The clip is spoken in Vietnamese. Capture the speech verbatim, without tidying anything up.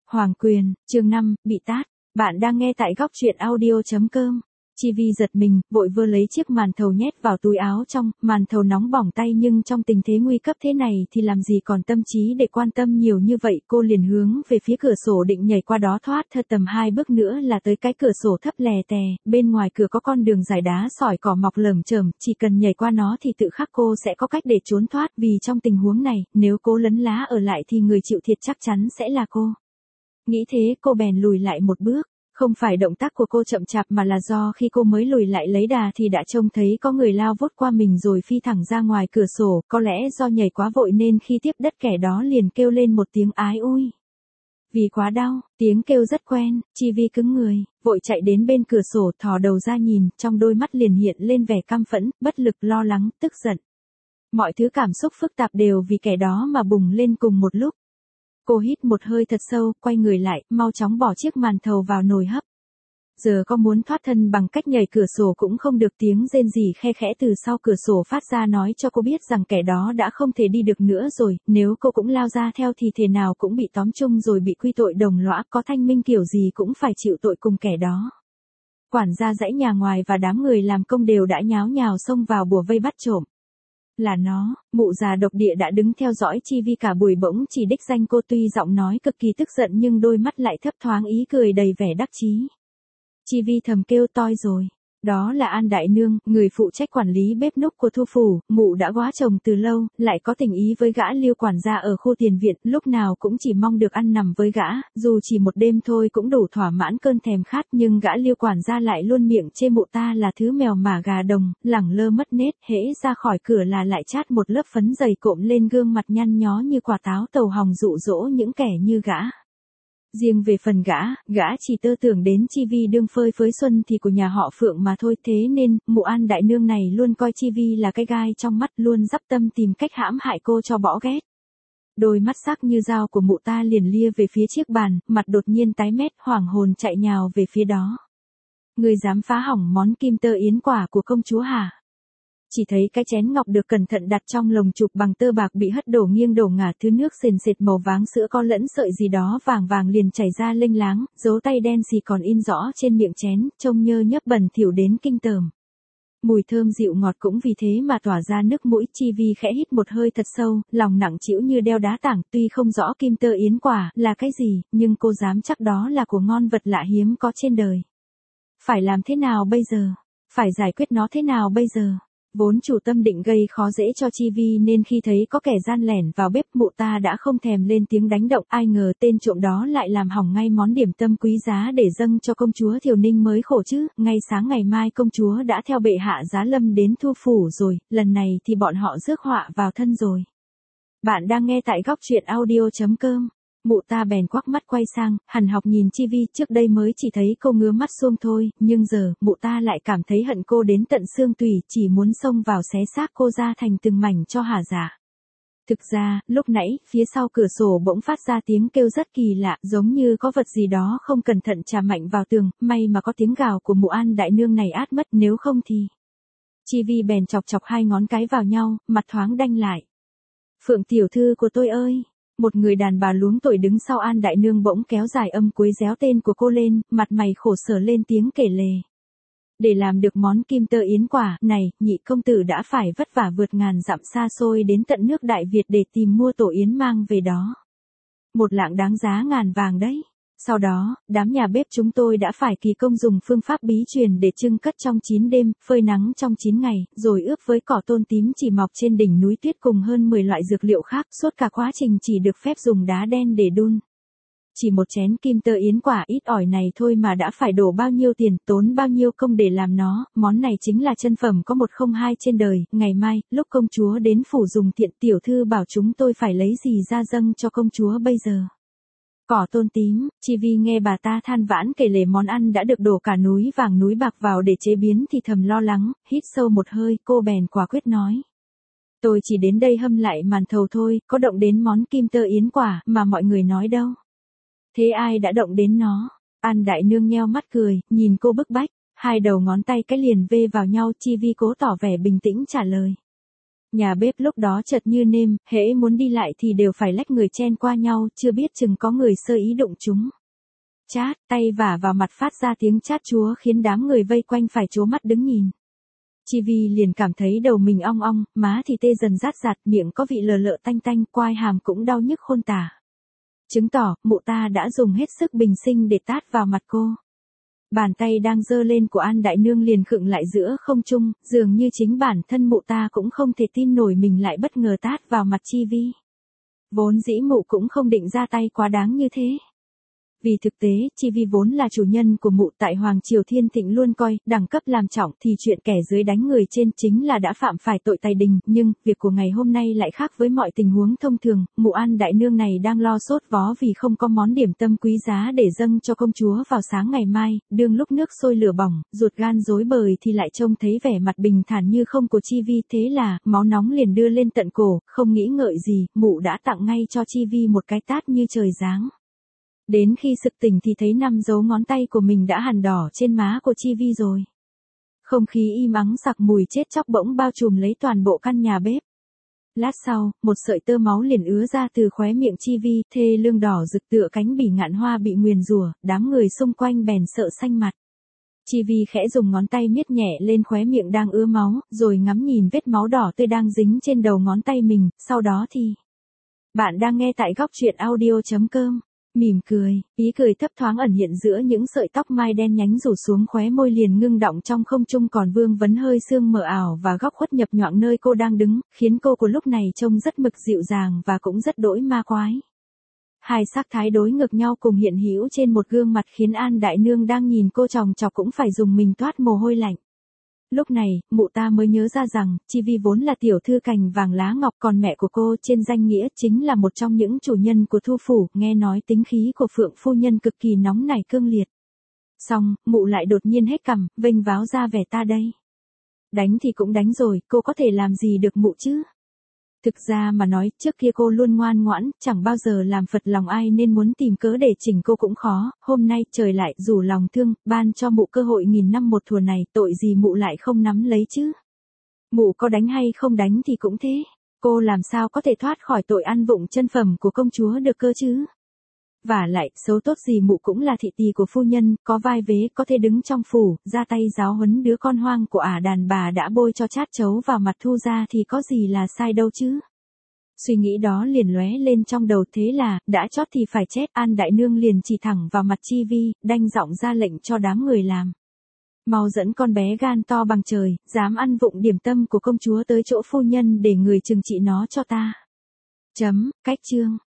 Hoàng Quyền, chương năm, bị tát. Bạn đang nghe tại góc truyện audio chấm com. Chi Vi giật mình, vội vơ lấy chiếc màn thầu nhét vào túi áo trong, màn thầu nóng bỏng tay nhưng trong tình thế nguy cấp thế này thì làm gì còn tâm trí để quan tâm nhiều như vậy. Cô liền hướng về phía cửa sổ định nhảy qua đó thoát thật tầm hai bước nữa là tới cái cửa sổ thấp lè tè, bên ngoài cửa có con đường dài đá sỏi cỏ mọc lởm chởm, chỉ cần nhảy qua nó thì tự khắc cô sẽ có cách để trốn thoát, vì trong tình huống này, nếu cô lấn lá ở lại thì người chịu thiệt chắc chắn sẽ là cô. Nghĩ thế cô bèn lùi lại một bước. Không phải động tác của cô chậm chạp mà là do khi cô mới lùi lại lấy đà thì đã trông thấy có người lao vút qua mình rồi phi thẳng ra ngoài cửa sổ, có lẽ do nhảy quá vội nên khi tiếp đất kẻ đó liền kêu lên một tiếng ái ui. Vì quá đau, tiếng kêu rất quen, Chi Vi cứng người, vội chạy đến bên cửa sổ thò đầu ra nhìn, trong đôi mắt liền hiện lên vẻ căm phẫn, bất lực, lo lắng, tức giận. Mọi thứ cảm xúc phức tạp đều vì kẻ đó mà bùng lên cùng một lúc. Cô hít một hơi thật sâu, quay người lại, mau chóng bỏ chiếc màn thầu vào nồi hấp. Giờ có muốn thoát thân bằng cách nhảy cửa sổ cũng không được, tiếng rên rỉ khe khẽ từ sau cửa sổ phát ra nói cho cô biết rằng kẻ đó đã không thể đi được nữa rồi, nếu cô cũng lao ra theo thì thể nào cũng bị tóm chung rồi bị quy tội đồng lõa, có thanh minh kiểu gì cũng phải chịu tội cùng kẻ đó. Quản gia dãy nhà ngoài và đám người làm công đều đã nháo nhào xông vào bủa vây bắt trộm. Là nó, mụ già độc địa đã đứng theo dõi Chi Vi cả buổi bỗng chỉ đích danh cô, tuy giọng nói cực kỳ tức giận nhưng đôi mắt lại thấp thoáng ý cười đầy vẻ đắc chí. Chi Vi thầm kêu toi rồi. Đó là An Đại Nương, người phụ trách quản lý bếp núc của Thu Phủ, mụ đã góa chồng từ lâu, lại có tình ý với gã Liêu quản gia ở khu tiền viện, lúc nào cũng chỉ mong được ăn nằm với gã, dù chỉ một đêm thôi cũng đủ thỏa mãn cơn thèm khát, nhưng gã Liêu quản gia lại luôn miệng chê mụ ta là thứ mèo mả gà đồng, lẳng lơ mất nết, hễ ra khỏi cửa là lại chát một lớp phấn dày cộm lên gương mặt nhăn nhó như quả táo tàu hồng dụ dỗ những kẻ như gã. Riêng về phần gã, gã chỉ tơ tưởng đến Chi Vi đương phơi phới xuân thì của nhà họ Phượng mà thôi, thế nên, mụ An Đại Nương này luôn coi Chi Vi là cái gai trong mắt, luôn dắp tâm tìm cách hãm hại cô cho bỏ ghét. Đôi mắt sắc như dao của mụ ta liền lia về phía chiếc bàn, mặt đột nhiên tái mét, hoảng hồn chạy nhào về phía đó. Người dám phá hỏng món kim tơ yến quả của công chúa hả? Chỉ thấy cái chén ngọc được cẩn thận đặt trong lồng chụp bằng tơ bạc bị hất đổ nghiêng đổ ngả, thứ nước sền sệt màu váng sữa có lẫn sợi gì đó vàng vàng liền chảy ra lênh láng, dấu tay đen xì còn in rõ trên miệng chén, trông nhơ nhớp bẩn thỉu đến kinh tởm. Mùi thơm dịu ngọt cũng vì thế mà tỏa ra nước mũi. Chi Vi khẽ hít một hơi thật sâu, lòng nặng trĩu như đeo đá tảng, tuy không rõ kim tơ yến quả là cái gì, nhưng cô dám chắc đó là của ngon vật lạ hiếm có trên đời. Phải làm thế nào bây giờ? Phải giải quyết nó thế nào bây giờ? Vốn chủ tâm định gây khó dễ cho Chi Vi nên khi thấy có kẻ gian lẻn vào bếp, mụ ta đã không thèm lên tiếng đánh động, ai ngờ tên trộm đó lại làm hỏng ngay món điểm tâm quý giá để dâng cho công chúa Thiều Ninh mới khổ chứ. Ngay sáng ngày mai công chúa đã theo bệ hạ giá lâm đến Thu Phủ rồi, lần này thì bọn họ rước họa vào thân rồi. Bạn đang nghe tại góc truyện audio chấm com. Mụ ta bèn quắc mắt quay sang, hằn học nhìn Chi Vi, trước đây mới chỉ thấy cô ngứa mắt xuông thôi, nhưng giờ, mụ ta lại cảm thấy hận cô đến tận xương tủy, chỉ muốn xông vào xé xác cô ra thành từng mảnh cho hả dạ. Thực ra, lúc nãy, phía sau cửa sổ bỗng phát ra tiếng kêu rất kỳ lạ, giống như có vật gì đó không cẩn thận chà mạnh vào tường, may mà có tiếng gào của mụ An Đại Nương này át mất, nếu không thì... Chi Vi bèn chọc chọc hai ngón cái vào nhau, mặt thoáng đanh lại. Phượng tiểu thư của tôi ơi! Một người đàn bà luống tuổi đứng sau An Đại Nương bỗng kéo dài âm cuối réo tên của cô lên, mặt mày khổ sở lên tiếng kể lể. Để làm được món kim tơ yến quả này, nhị công tử đã phải vất vả vượt ngàn dặm xa xôi đến tận nước Đại Việt để tìm mua tổ yến mang về đó. Một lạng đáng giá ngàn vàng đấy. Sau đó, đám nhà bếp chúng tôi đã phải kỳ công dùng phương pháp bí truyền để trưng cất trong chín đêm, phơi nắng trong chín ngày, rồi ướp với cỏ tôn tím chỉ mọc trên đỉnh núi tuyết cùng hơn mười loại dược liệu khác, suốt cả quá trình chỉ được phép dùng đá đen để đun. Chỉ một chén kim tơ yến quả ít ỏi này thôi mà đã phải đổ bao nhiêu tiền, tốn bao nhiêu công để làm nó, món này chính là chân phẩm có một không hai trên đời. Ngày mai, lúc công chúa đến phủ dùng tiện, tiểu thư bảo chúng tôi phải lấy gì ra dâng cho công chúa bây giờ. Cỏ tôn tím, Chi Vi nghe bà ta than vãn kể lể món ăn đã được đổ cả núi vàng núi bạc vào để chế biến thì thầm lo lắng, hít sâu một hơi, cô bèn quả quyết nói. Tôi chỉ đến đây hâm lại màn thầu thôi, có động đến món kim tơ yến quả mà mọi người nói đâu. Thế ai đã động đến nó? An Đại Nương nheo mắt cười, nhìn cô bức bách, hai đầu ngón tay cái liền vê vào nhau. Chi Vi cố tỏ vẻ bình tĩnh trả lời. Nhà bếp lúc đó chật như nêm, hễ muốn đi lại thì đều phải lách người chen qua nhau, chưa biết chừng có người sơ ý đụng chúng. Chát, tay vả vào mặt phát ra tiếng chát chúa khiến đám người vây quanh phải trố mắt đứng nhìn. Chi Vi liền cảm thấy đầu mình ong ong, má thì tê dần rát rạt, miệng có vị lờ lợ tanh tanh, quai hàm cũng đau nhức khôn tả. Chứng tỏ, mụ ta đã dùng hết sức bình sinh để tát vào mặt cô. Bàn tay đang giơ lên của An Đại Nương liền khựng lại giữa không trung, dường như chính bản thân mụ ta cũng không thể tin nổi mình lại bất ngờ tát vào mặt Chi Vi. Vốn dĩ mụ cũng không định ra tay quá đáng như thế. Vì thực tế, Chi Vi vốn là chủ nhân của mụ tại Hoàng Triều Thiên Thịnh luôn coi, đẳng cấp làm trọng thì chuyện kẻ dưới đánh người trên chính là đã phạm phải tội tày đình, nhưng, việc của ngày hôm nay lại khác với mọi tình huống thông thường, mụ An Đại Nương này đang lo sốt vó vì không có món điểm tâm quý giá để dâng cho công chúa vào sáng ngày mai, đương lúc nước sôi lửa bỏng, ruột gan rối bời thì lại trông thấy vẻ mặt bình thản như không của Chi Vi, thế là, máu nóng liền đưa lên tận cổ, không nghĩ ngợi gì, mụ đã tặng ngay cho Chi Vi một cái tát như trời giáng. Đến khi sực tỉnh thì thấy năm dấu ngón tay của mình đã hằn đỏ trên má của Chi Vi rồi. Không khí im ắng sặc mùi chết chóc bỗng bao trùm lấy toàn bộ căn nhà bếp. Lát sau, một sợi tơ máu liền ứa ra từ khóe miệng Chi Vi, thê lương đỏ rực tựa cánh bỉ ngạn hoa bị nguyền rủa, đám người xung quanh bèn sợ xanh mặt. Chi Vi khẽ dùng ngón tay miết nhẹ lên khóe miệng đang ứa máu, rồi ngắm nhìn vết máu đỏ tươi đang dính trên đầu ngón tay mình, sau đó thì... Bạn đang nghe tại góc truyện audio chấm com. Mỉm cười, ý cười thấp thoáng ẩn hiện giữa những sợi tóc mai đen nhánh rủ xuống khóe môi liền ngưng đọng trong không trung, còn vương vấn hơi sương mờ ảo và góc khuất nhập nhoạng nơi cô đang đứng, khiến cô của lúc này trông rất mực dịu dàng và cũng rất đỗi ma quái. Hai sắc thái đối ngược nhau cùng hiện hữu trên một gương mặt khiến An Đại Nương đang nhìn cô chòng chọc cũng phải dùng mình toát mồ hôi lạnh. Lúc này, mụ ta mới nhớ ra rằng, Chi Vi vốn là tiểu thư cành vàng lá ngọc, còn mẹ của cô trên danh nghĩa chính là một trong những chủ nhân của Thu Phủ, nghe nói tính khí của Phượng phu nhân cực kỳ nóng nảy cương liệt. Xong, mụ lại đột nhiên hết cằm, vênh váo ra vẻ ta đây. Đánh thì cũng đánh rồi, cô có thể làm gì được mụ chứ? Thực ra mà nói, trước kia cô luôn ngoan ngoãn, chẳng bao giờ làm phật lòng ai nên muốn tìm cớ để chỉnh cô cũng khó, hôm nay trời lại rủ lòng thương, ban cho mụ cơ hội nghìn năm một thùa này, tội gì mụ lại không nắm lấy chứ. Mụ có đánh hay không đánh thì cũng thế, cô làm sao có thể thoát khỏi tội ăn vụng chân phẩm của công chúa được cơ chứ. Vả lại, xấu tốt gì mụ cũng là thị tỳ của phu nhân, có vai vế, có thể đứng trong phủ, ra tay giáo huấn đứa con hoang của ả đàn bà đã bôi cho chát chấu vào mặt Thu ra thì có gì là sai đâu chứ. Suy nghĩ đó liền lóe lên trong đầu, thế là, đã chót thì phải chết, An Đại Nương liền chỉ thẳng vào mặt Chi Vi, đanh giọng ra lệnh cho đám người làm. Mau dẫn con bé gan to bằng trời, dám ăn vụng điểm tâm của công chúa tới chỗ phu nhân để người trừng trị nó cho ta. Chấm, cách chương.